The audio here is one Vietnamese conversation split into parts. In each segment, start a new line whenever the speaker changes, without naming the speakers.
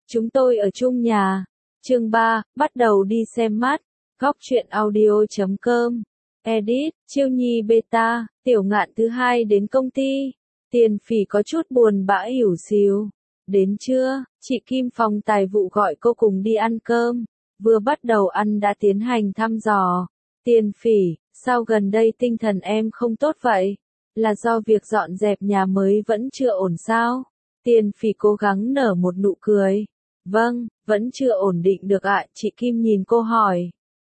Chúng tôi ở chung nhà. Chương 3, bắt đầu đi xem mắt. Góc truyện audio.com. Edit, Chiêu Nhi Beta, Tiểu Ngạn thứ hai đến công ty. Tiền Phỉ có chút buồn bã ỉu xìu. Đến trưa, chị Kim phòng tài vụ gọi cô cùng đi ăn cơm. Vừa bắt đầu ăn đã tiến hành thăm dò. Tiền Phỉ, sao gần đây tinh thần em không tốt vậy? Là do việc dọn dẹp nhà mới vẫn chưa ổn sao? Tiền Phỉ cố gắng nở một nụ cười. Vâng, vẫn chưa ổn định được ạ, chị Kim nhìn cô hỏi.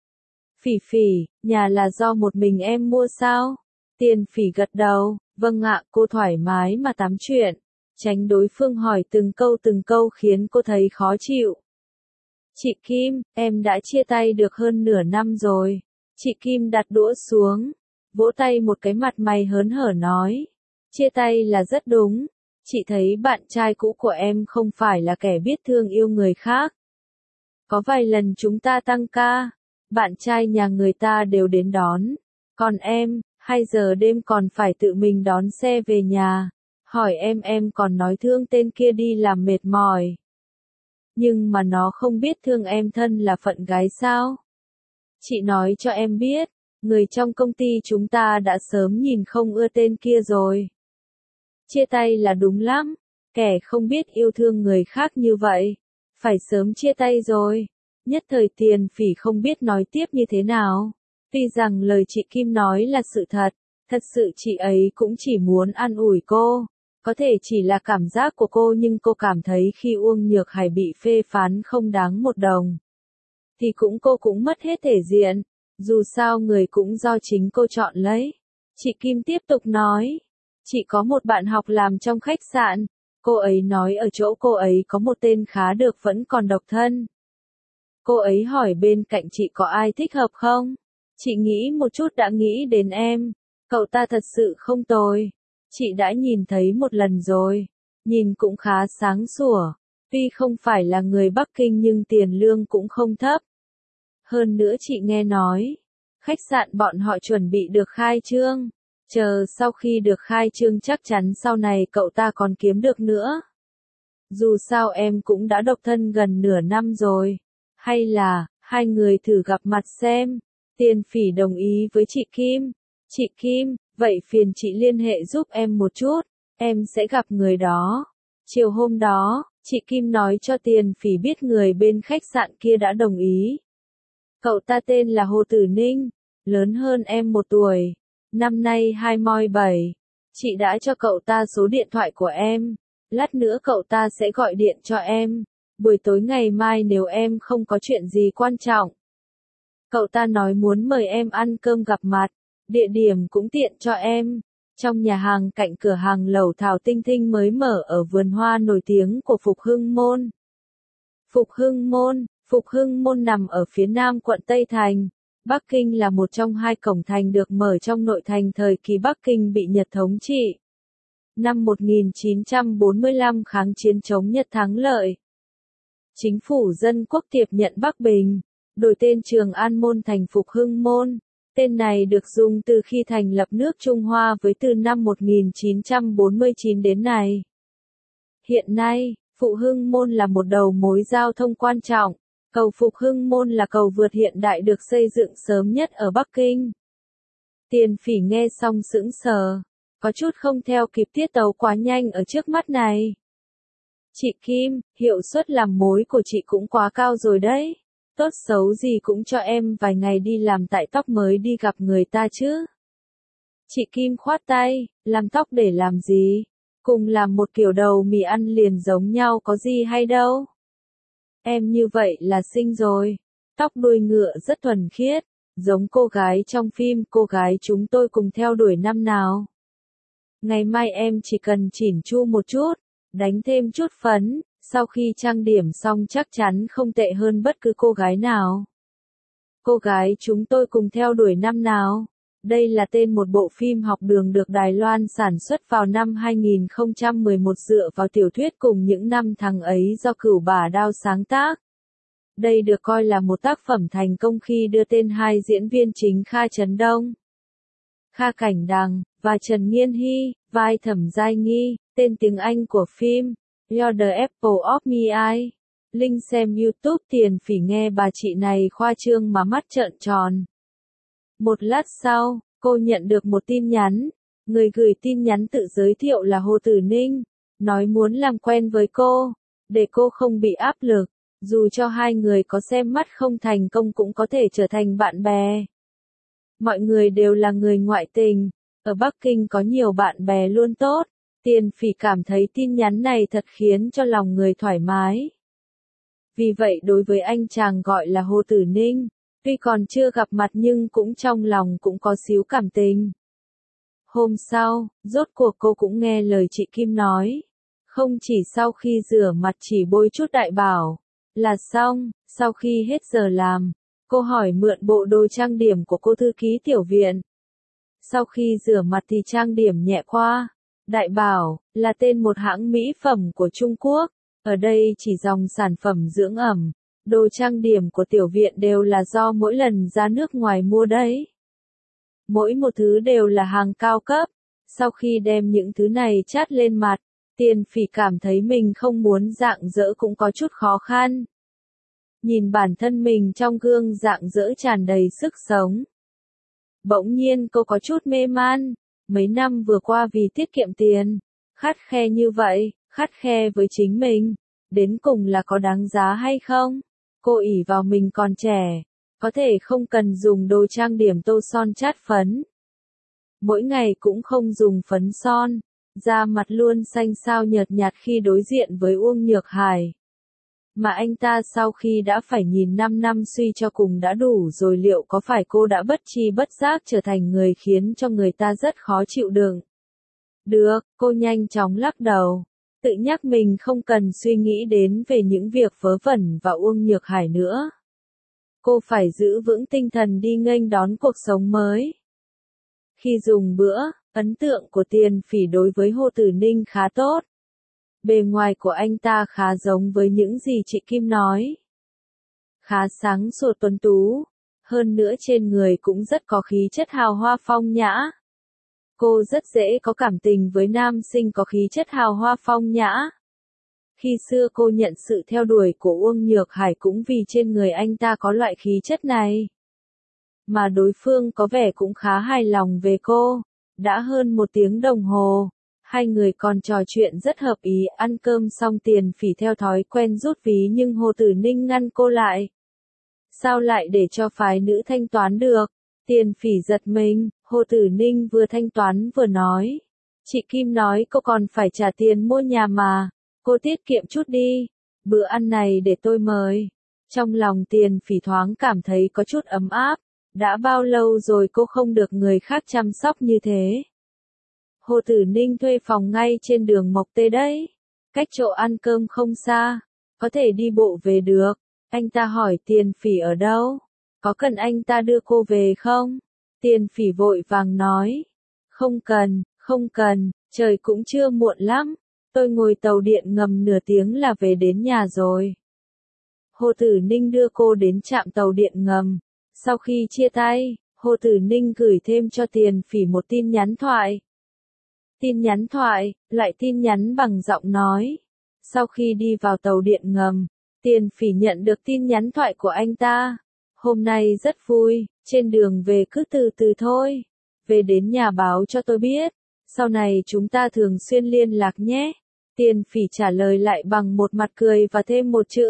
Phỉ Phỉ, nhà là do một mình em mua sao? Tiền Phỉ gật đầu, vâng ạ, cô thoải mái mà tám chuyện. Tránh đối phương hỏi từng câu khiến cô thấy khó chịu. Chị Kim, em đã chia tay được hơn nửa năm rồi. Chị Kim đặt đũa xuống, vỗ tay một cái mặt mày hớn hở nói. Chia tay là rất đúng. Chị thấy bạn trai cũ của em không phải là kẻ biết thương yêu người khác. Có vài lần chúng ta tăng ca, bạn trai nhà người ta đều đến đón. Còn em, 2 giờ đêm còn phải tự mình đón xe về nhà. Hỏi em còn nói thương tên kia đi làm mệt mỏi. Nhưng mà nó không biết thương em thân là phận gái sao? Chị nói cho em biết, người trong công ty chúng ta đã sớm nhìn không ưa tên kia rồi. Chia tay là đúng lắm, kẻ không biết yêu thương người khác như vậy, phải sớm chia tay rồi. Nhất thời Tiền Phỉ không biết nói tiếp như thế nào. Tuy rằng lời chị Kim nói là sự thật sự chị ấy cũng chỉ muốn an ủi cô. Có thể chỉ là cảm giác của cô nhưng cô cảm thấy khi Uông Nhược Hải bị phê phán không đáng một đồng. Thì cô cũng mất hết thể diện, dù sao người cũng do chính cô chọn lấy. Chị Kim tiếp tục nói, chị có một bạn học làm trong khách sạn, cô ấy nói ở chỗ cô ấy có một tên khá được vẫn còn độc thân. Cô ấy hỏi bên cạnh chị có ai thích hợp không? Chị nghĩ một chút đã nghĩ đến em, cậu ta thật sự không tồi. Chị đã nhìn thấy một lần rồi, nhìn cũng khá sáng sủa, tuy không phải là người Bắc Kinh nhưng tiền lương cũng không thấp. Hơn nữa chị nghe nói, khách sạn bọn họ chuẩn bị được khai trương, chờ sau khi được khai trương chắc chắn sau này cậu ta còn kiếm được nữa. Dù sao em cũng đã độc thân gần nửa năm rồi, hay là, hai người thử gặp mặt xem. Tiền Phỉ đồng ý với chị Kim. Chị Kim, vậy phiền chị liên hệ giúp em một chút, em sẽ gặp người đó. Chiều hôm đó, chị Kim nói cho Tiền Phỉ biết người bên khách sạn kia đã đồng ý. Cậu ta tên là Hồ Tử Ninh, lớn hơn em 1 tuổi, năm nay 27. Chị đã cho cậu ta số điện thoại của em, lát nữa cậu ta sẽ gọi điện cho em, buổi tối ngày mai nếu em không có chuyện gì quan trọng. Cậu ta nói muốn mời em ăn cơm gặp mặt, địa điểm cũng tiện cho em, trong nhà hàng cạnh cửa hàng lẩu Thảo Tinh Tinh mới mở ở vườn hoa nổi tiếng của Phục Hưng Môn. Phục Hưng Môn nằm ở phía nam quận Tây Thành. Bắc Kinh là một trong 2 cổng thành được mở trong nội thành thời kỳ Bắc Kinh bị Nhật thống trị. Năm 1945 kháng chiến chống Nhật thắng lợi. Chính phủ Dân Quốc tiếp nhận Bắc Bình, đổi tên Trường An Môn thành Phục Hưng Môn. Tên này được dùng từ khi thành lập nước Trung Hoa với từ năm 1949 đến nay. Hiện nay, Phục Hưng Môn là một đầu mối giao thông quan trọng. Cầu Phục Hưng Môn là cầu vượt hiện đại được xây dựng sớm nhất ở Bắc Kinh. Tiền Phỉ nghe xong sững sờ, có chút không theo kịp tiết tấu quá nhanh ở trước mắt này. Chị Kim, hiệu suất làm mối của chị cũng quá cao rồi đấy. Tốt xấu gì cũng cho em vài ngày đi làm tại tóc mới đi gặp người ta chứ. Chị Kim khoát tay, làm tóc để làm gì? Cùng làm một kiểu đầu mì ăn liền giống nhau có gì hay đâu. Em như vậy là xinh rồi. Tóc đuôi ngựa rất thuần khiết, giống cô gái trong phim Cô gái chúng tôi cùng theo đuổi năm nào. Ngày mai em chỉ cần chỉn chu một chút, đánh thêm chút phấn, sau khi trang điểm xong chắc chắn không tệ hơn bất cứ cô gái nào. Cô gái chúng tôi cùng theo đuổi năm nào. Đây là tên một bộ phim học đường được Đài Loan sản xuất vào năm 2011 dựa vào tiểu thuyết Cùng những năm tháng ấy do Cửu Bà Đao sáng tác. Đây được coi là một tác phẩm thành công khi đưa tên 2 diễn viên chính Kha Chấn Đông, Kha Cảnh Đằng, và Trần Nghiên Hy, vai Thẩm Giai Nghi. Tên tiếng Anh của phim, You're the Apple of My Eye, Linh xem YouTube Tiền Phỉ nghe bà chị này khoa trương mà mắt trợn tròn. Một lát sau, cô nhận được một tin nhắn. Người gửi tin nhắn tự giới thiệu là Hồ Tử Ninh, nói muốn làm quen với cô, để cô không bị áp lực, dù cho hai người có xem mắt không thành công cũng có thể trở thành bạn bè. Mọi người đều là người ngoại tình, ở Bắc Kinh có nhiều bạn bè luôn tốt, Tiền Phỉ cảm thấy tin nhắn này thật khiến cho lòng người thoải mái. Vì vậy đối với anh chàng gọi là Hồ Tử Ninh, tuy còn chưa gặp mặt nhưng cũng trong lòng cũng có xíu cảm tình. Hôm sau, rốt cuộc cô cũng nghe lời chị Kim nói. Không chỉ sau khi rửa mặt chỉ bôi chút đại bảo là xong, sau khi hết giờ làm, cô hỏi mượn bộ đồ trang điểm của cô thư ký tiểu viện. Sau khi rửa mặt thì trang điểm nhẹ qua. Đại bảo là tên một hãng mỹ phẩm của Trung Quốc, ở đây chỉ dòng sản phẩm dưỡng ẩm, đồ trang điểm của tiểu viện đều là do mỗi lần ra nước ngoài mua đấy. Mỗi một thứ đều là hàng cao cấp. Sau khi đem những thứ này chát lên mặt, Tiền Phỉ cảm thấy mình không muốn rạng rỡ cũng có chút khó khăn. Nhìn bản thân mình trong gương rạng rỡ tràn đầy sức sống. Bỗng nhiên cô có chút mê man. Mấy năm vừa qua vì tiết kiệm tiền, khắt khe như vậy, khắt khe với chính mình, đến cùng là có đáng giá hay không? Cô ỷ vào mình còn trẻ, có thể không cần dùng đồ trang điểm tô son chát phấn. Mỗi ngày cũng không dùng phấn son, da mặt luôn xanh xao nhợt nhạt khi đối diện với Uông Nhược Hải. Mà anh ta sau khi đã phải nhìn 5 năm suy cho cùng đã đủ rồi, liệu có phải cô đã bất tri bất giác trở thành người khiến cho người ta rất khó chịu đựng? Được, cô nhanh chóng lắc đầu, tự nhắc mình không cần suy nghĩ đến về những việc vớ vẩn và Uông Nhược Hải nữa. Cô phải giữ vững tinh thần đi nghênh đón cuộc sống mới. Khi dùng bữa, ấn tượng của Tiền Phỉ đối với Hồ Tử Ninh khá tốt. Bề ngoài của anh ta khá giống với những gì chị Kim nói. Khá sáng sủa tuấn tú, hơn nữa trên người cũng rất có khí chất hào hoa phong nhã. Cô rất dễ có cảm tình với nam sinh có khí chất hào hoa phong nhã. Khi xưa cô nhận sự theo đuổi của Uông Nhược Hải cũng vì trên người anh ta có loại khí chất này. Mà đối phương có vẻ cũng khá hài lòng về cô. Đã hơn 1 tiếng đồng hồ, hai người còn trò chuyện rất hợp ý. Ăn cơm xong Tiền Phỉ theo thói quen rút ví nhưng Hồ Tử Ninh ngăn cô lại. Sao lại để cho phái nữ thanh toán được? Tiền Phỉ giật mình, Hồ Tử Ninh vừa thanh toán vừa nói. Chị Kim nói cô còn phải trả tiền mua nhà mà, cô tiết kiệm chút đi, bữa ăn này để tôi mời. Trong lòng Tiền Phỉ thoáng cảm thấy có chút ấm áp, đã bao lâu rồi cô không được người khác chăm sóc như thế. Hồ Tử Ninh thuê phòng ngay trên đường Mộc Tê đấy, cách chỗ ăn cơm không xa, có thể đi bộ về được. Anh ta hỏi Tiền Phỉ ở đâu, có cần anh ta đưa cô về không? Tiền Phỉ vội vàng nói, không cần, trời cũng chưa muộn lắm, tôi ngồi tàu điện ngầm nửa tiếng là về đến nhà rồi. Hồ Tử Ninh đưa cô đến trạm tàu điện ngầm. Sau khi chia tay, Hồ Tử Ninh gửi thêm cho Tiền Phỉ một tin nhắn thoại. Tin nhắn thoại, lại tin nhắn bằng giọng nói. Sau khi đi vào tàu điện ngầm, Tiền Phỉ nhận được tin nhắn thoại của anh ta. Hôm nay rất vui, trên đường về cứ từ từ thôi. Về đến nhà báo cho tôi biết. Sau này chúng ta thường xuyên liên lạc nhé. Tiền Phỉ trả lời lại bằng một mặt cười và thêm một chữ.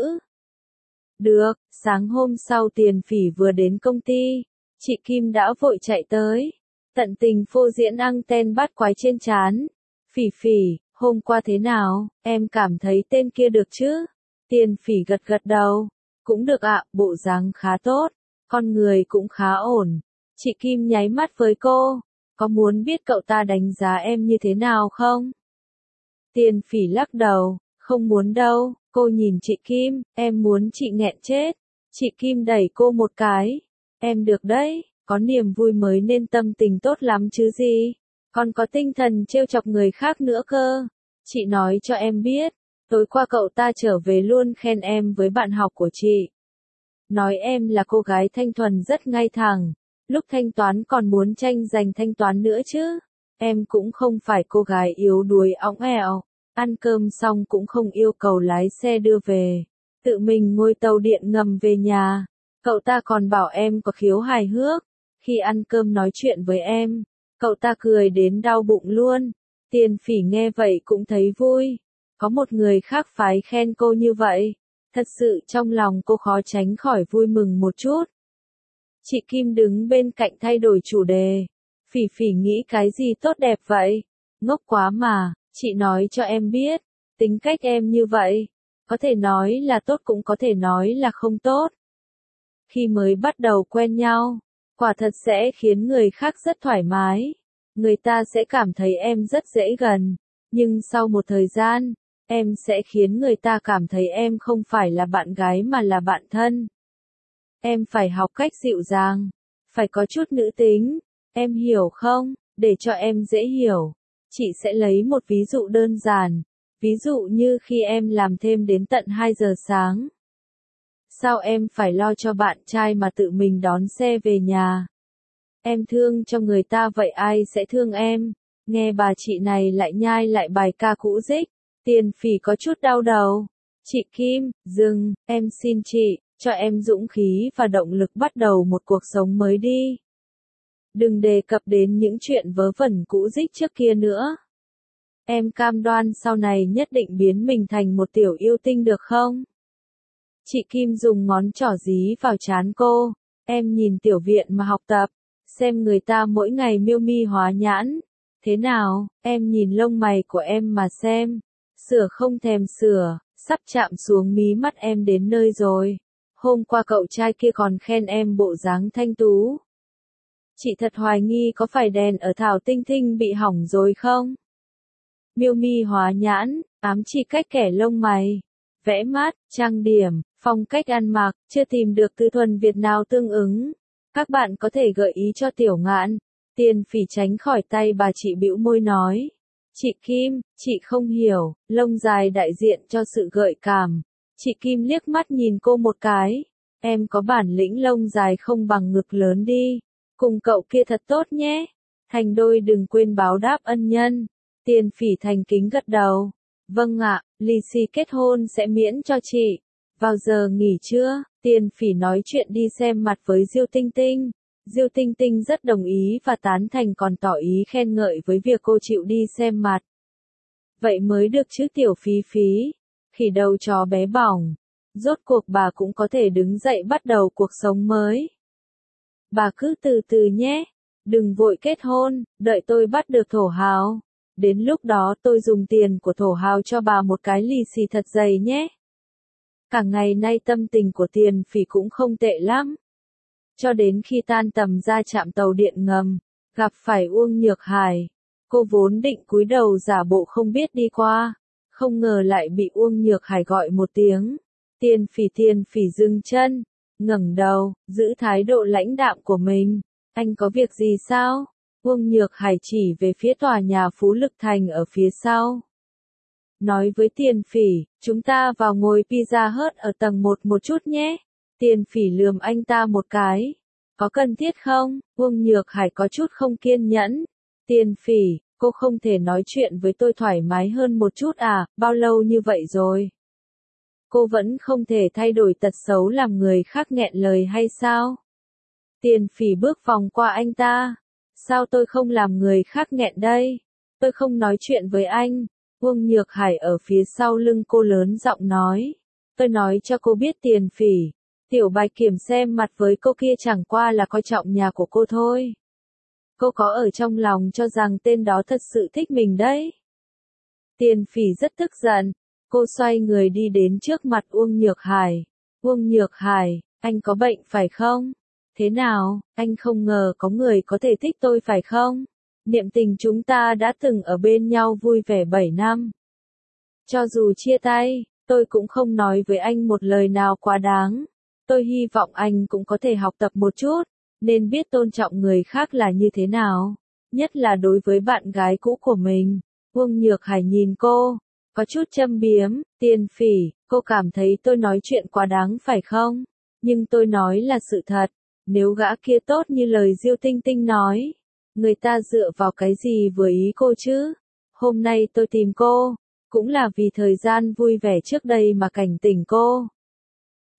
Được. Sáng hôm sau Tiền Phỉ vừa đến công ty, chị Kim đã vội chạy tới, tận tình phô diễn anten bắt quái trên trán. Phỉ Phỉ, hôm qua thế nào, em cảm thấy tên kia được chứ? Tiền Phỉ gật gật đầu, cũng được ạ, bộ dáng khá tốt, con người cũng khá ổn. Chị Kim nháy mắt với cô, có muốn biết cậu ta đánh giá em như thế nào không? Tiền Phỉ lắc đầu, không muốn đâu. Cô nhìn chị Kim, em muốn chị nghẹn chết. Chị Kim đẩy cô một cái. Em được đấy, có niềm vui mới nên tâm tình tốt lắm chứ gì. Còn có tinh thần trêu chọc người khác nữa cơ. Chị nói cho em biết, tối qua cậu ta trở về luôn khen em với bạn học của chị. Nói em là cô gái thanh thuần rất ngay thẳng. Lúc thanh toán còn muốn tranh giành thanh toán nữa chứ. Em cũng không phải cô gái yếu đuối óng ẻo. Ăn cơm xong cũng không yêu cầu lái xe đưa về. tự mình ngồi tàu điện ngầm về nhà. Cậu ta còn bảo em có khiếu hài hước. Khi ăn cơm nói chuyện với em, cậu ta cười đến đau bụng luôn. Tiền Phỉ nghe vậy cũng thấy vui. Có một người khác phái khen cô như vậy. Thật sự trong lòng cô khó tránh khỏi vui mừng một chút. Chị Kim đứng bên cạnh thay đổi chủ đề. Phỉ Phỉ nghĩ cái gì tốt đẹp vậy? Ngốc quá mà, chị nói cho em biết. Tính cách em như vậy, có thể nói là tốt cũng có thể nói là không tốt. Khi mới bắt đầu quen nhau, quả thật sẽ khiến người khác rất thoải mái. Người ta sẽ cảm thấy em rất dễ gần. Nhưng sau một thời gian, em sẽ khiến người ta cảm thấy em không phải là bạn gái mà là bạn thân. Em phải học cách dịu dàng, phải có chút nữ tính, em hiểu không? Để cho em dễ hiểu, chị sẽ lấy một ví dụ đơn giản, ví dụ như khi em làm thêm đến tận 2 giờ sáng. Sao em phải lo cho bạn trai mà tự mình đón xe về nhà? Em thương cho người ta vậy ai sẽ thương em? Nghe bà chị này lại nhai lại bài ca cũ dích, Tiền Phỉ có chút đau đầu. Chị Kim, dừng, em xin chị, cho em dũng khí và động lực bắt đầu một cuộc sống mới đi. Đừng đề cập đến những chuyện vớ vẩn cũ dích trước kia nữa. Em cam đoan sau này nhất định biến mình thành một tiểu yêu tinh được không? Chị Kim dùng ngón trỏ dí vào trán cô. Em nhìn Tiểu Viện mà học tập, xem người ta mỗi ngày miêu mi hóa nhãn. Thế nào, em nhìn lông mày của em mà xem. Sửa không thèm sửa, sắp chạm xuống mí mắt em đến nơi rồi. Hôm qua cậu trai kia còn khen em bộ dáng thanh tú. Chị thật hoài nghi có phải đèn ở Thảo Tinh Tinh bị hỏng rồi không? Miêu mi hóa nhãn, ám chỉ cách kẻ lông mày, vẽ mát, trang điểm, phong cách ăn mặc, chưa tìm được từ thuần Việt nào tương ứng. Các bạn có thể gợi ý cho Tiểu Ngạn. Tiền Phỉ tránh khỏi tay bà chị bĩu môi nói. Chị Kim, chị không hiểu, lông dài đại diện cho sự gợi cảm. Chị Kim liếc mắt nhìn cô một cái. Em có bản lĩnh lông dài không bằng ngực lớn đi. Cùng cậu kia thật tốt nhé. Thành đôi đừng quên báo đáp ân nhân. Tiền Phỉ thành kính gật đầu. Vâng ạ, lì xì kết hôn sẽ miễn cho chị. Vào giờ nghỉ trưa, Tiền Phỉ nói chuyện đi xem mặt với Diêu Tinh Tinh. Diêu Tinh Tinh rất đồng ý và tán thành còn tỏ ý khen ngợi với việc cô chịu đi xem mặt. Vậy mới được chứ Tiểu Phí Phí. Khỉ đầu chó bé bỏng. Rốt cuộc bà cũng có thể đứng dậy bắt đầu cuộc sống mới. Bà cứ từ từ nhé. Đừng vội kết hôn, đợi tôi bắt được thổ hào. Đến lúc đó tôi dùng tiền của thổ hào cho bà một cái lì xì thật dày nhé. Cả ngày nay tâm tình của Tiền Phỉ cũng không tệ lắm. Cho đến khi tan tầm ra trạm tàu điện ngầm, gặp phải Uông Nhược Hải. Cô vốn định cúi đầu giả bộ không biết đi qua, không ngờ lại bị Uông Nhược Hải gọi một tiếng. Tiền Phỉ dừng chân, ngẩng đầu, giữ thái độ lãnh đạm của mình. Anh có việc gì sao? Uông Nhược Hải chỉ về phía tòa nhà Phú Lực Thành ở phía sau. Nói với Tiền Phỉ, chúng ta vào ngồi Pizza Hut ở tầng 1 một chút nhé. Tiền Phỉ lườm anh ta một cái. Có cần thiết không? Uông Nhược Hải có chút không kiên nhẫn. Tiền Phỉ, cô không thể nói chuyện với tôi thoải mái hơn một chút à, bao lâu như vậy rồi? Cô vẫn không thể thay đổi tật xấu làm người khác nghẹn lời hay sao? Tiền Phỉ bước vòng qua anh ta. Sao tôi không làm người khác nghẹn đây? Tôi không nói chuyện với anh. Uông Nhược Hải ở phía sau lưng cô lớn giọng nói. Tôi nói cho cô biết Tiền Phỉ. Tiểu Bạch Kiểm xem mặt với cô kia chẳng qua là coi trọng nhà của cô thôi. Cô có ở trong lòng cho rằng tên đó thật sự thích mình đấy. Tiền Phỉ rất tức giận. Cô xoay người đi đến trước mặt Uông Nhược Hải. Uông Nhược Hải, anh có bệnh phải không? Thế nào, anh không ngờ có người có thể thích tôi phải không? Niệm tình chúng ta đã từng ở bên nhau vui vẻ 7 năm. Cho dù chia tay, tôi cũng không nói với anh một lời nào quá đáng. Tôi hy vọng anh cũng có thể học tập một chút, nên biết tôn trọng người khác là như thế nào, nhất là đối với bạn gái cũ của mình. Uông Nhược Hải nhìn cô, có chút châm biếm. Tiền Phỉ, cô cảm thấy tôi nói chuyện quá đáng phải không? Nhưng tôi nói là sự thật. Nếu gã kia tốt như lời Diêu Tinh Tinh nói, người ta dựa vào cái gì vừa ý cô chứ? Hôm nay tôi tìm cô, cũng là vì thời gian vui vẻ trước đây mà cảnh tỉnh cô.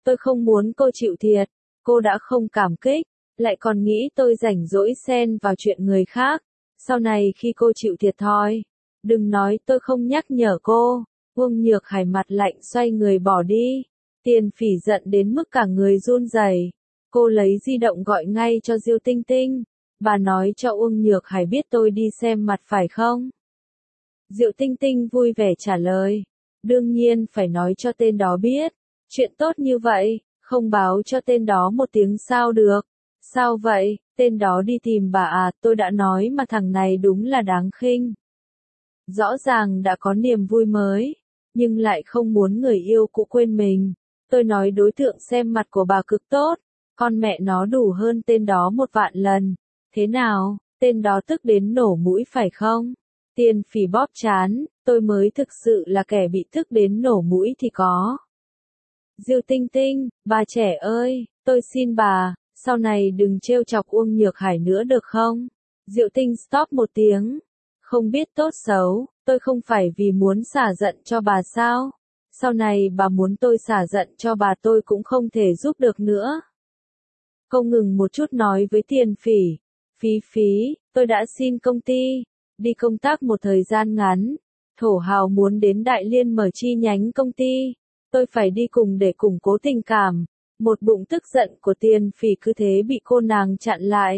Tôi không muốn cô chịu thiệt, cô đã không cảm kích, lại còn nghĩ tôi rảnh rỗi xen vào chuyện người khác. Sau này khi cô chịu thiệt thòi, đừng nói tôi không nhắc nhở cô. Uông Nhược Hải mặt lạnh xoay người bỏ đi. Tiền Phỉ giận đến mức cả người run rẩy. Cô lấy di động gọi ngay cho Diêu Tinh Tinh. Bà nói cho Uông Nhược Hải biết tôi đi xem mặt phải không? Diệu Tinh Tinh vui vẻ trả lời. Đương nhiên phải nói cho tên đó biết. Chuyện tốt như vậy, không báo cho tên đó một tiếng sao được. Sao vậy, tên đó đi tìm bà à, tôi đã nói mà thằng này đúng là đáng khinh. Rõ ràng đã có niềm vui mới, nhưng lại không muốn người yêu cũ quên mình. Tôi nói đối tượng xem mặt của bà cực tốt, con mẹ nó đủ hơn tên đó 1.000.000 lần. Thế nào, tên đó tức đến nổ mũi phải không? Tiền Phỉ bóp trán, tôi mới thực sự là kẻ bị tức đến nổ mũi thì có. Diêu Tinh Tinh, bà trẻ ơi, tôi xin bà, sau này đừng trêu chọc Uông Nhược Hải nữa được không? Diệu Tinh stop một tiếng. Không biết tốt xấu, tôi không phải vì muốn xả giận cho bà sao? Sau này bà muốn tôi xả giận cho bà tôi cũng không thể giúp được nữa. Cô ngừng một chút nói với Tiền Phỉ. Phí, tôi đã xin công ty, đi công tác một thời gian ngắn. Thổ Hào muốn đến Đại Liên mở chi nhánh công ty. Tôi phải đi cùng để củng cố tình cảm. Một bụng tức giận của Tiền Phỉ cứ thế bị cô nàng chặn lại.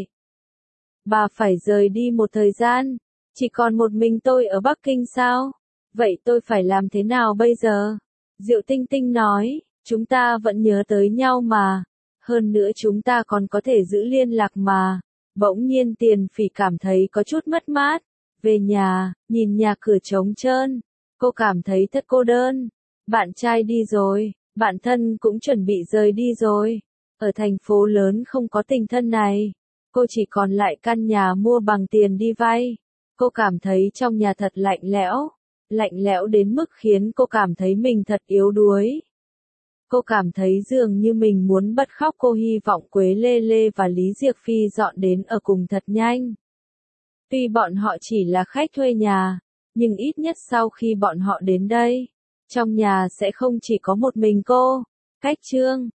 Bà phải rời đi một thời gian. Chỉ còn một mình tôi ở Bắc Kinh sao? Vậy tôi phải làm thế nào bây giờ? Diệu Tinh Tinh nói, chúng ta vẫn nhớ tới nhau mà. Hơn nữa chúng ta còn có thể giữ liên lạc mà. Bỗng nhiên Tiền Phỉ cảm thấy có chút mất mát. Về nhà, nhìn nhà cửa trống trơn. Cô cảm thấy thật cô đơn. Bạn trai đi rồi, bạn thân cũng chuẩn bị rời đi rồi. Ở thành phố lớn không có tình thân này. Cô chỉ còn lại căn nhà mua bằng tiền đi vay. Cô cảm thấy trong nhà thật lạnh lẽo đến mức khiến cô cảm thấy mình thật yếu đuối. Cô cảm thấy dường như mình muốn bật khóc. Cô hy vọng Quế Lê Lê và Lý Diệc Phi dọn đến ở cùng thật nhanh. Tuy bọn họ chỉ là khách thuê nhà, nhưng ít nhất sau khi bọn họ đến đây, trong nhà sẽ không chỉ có một mình cô. Cách chương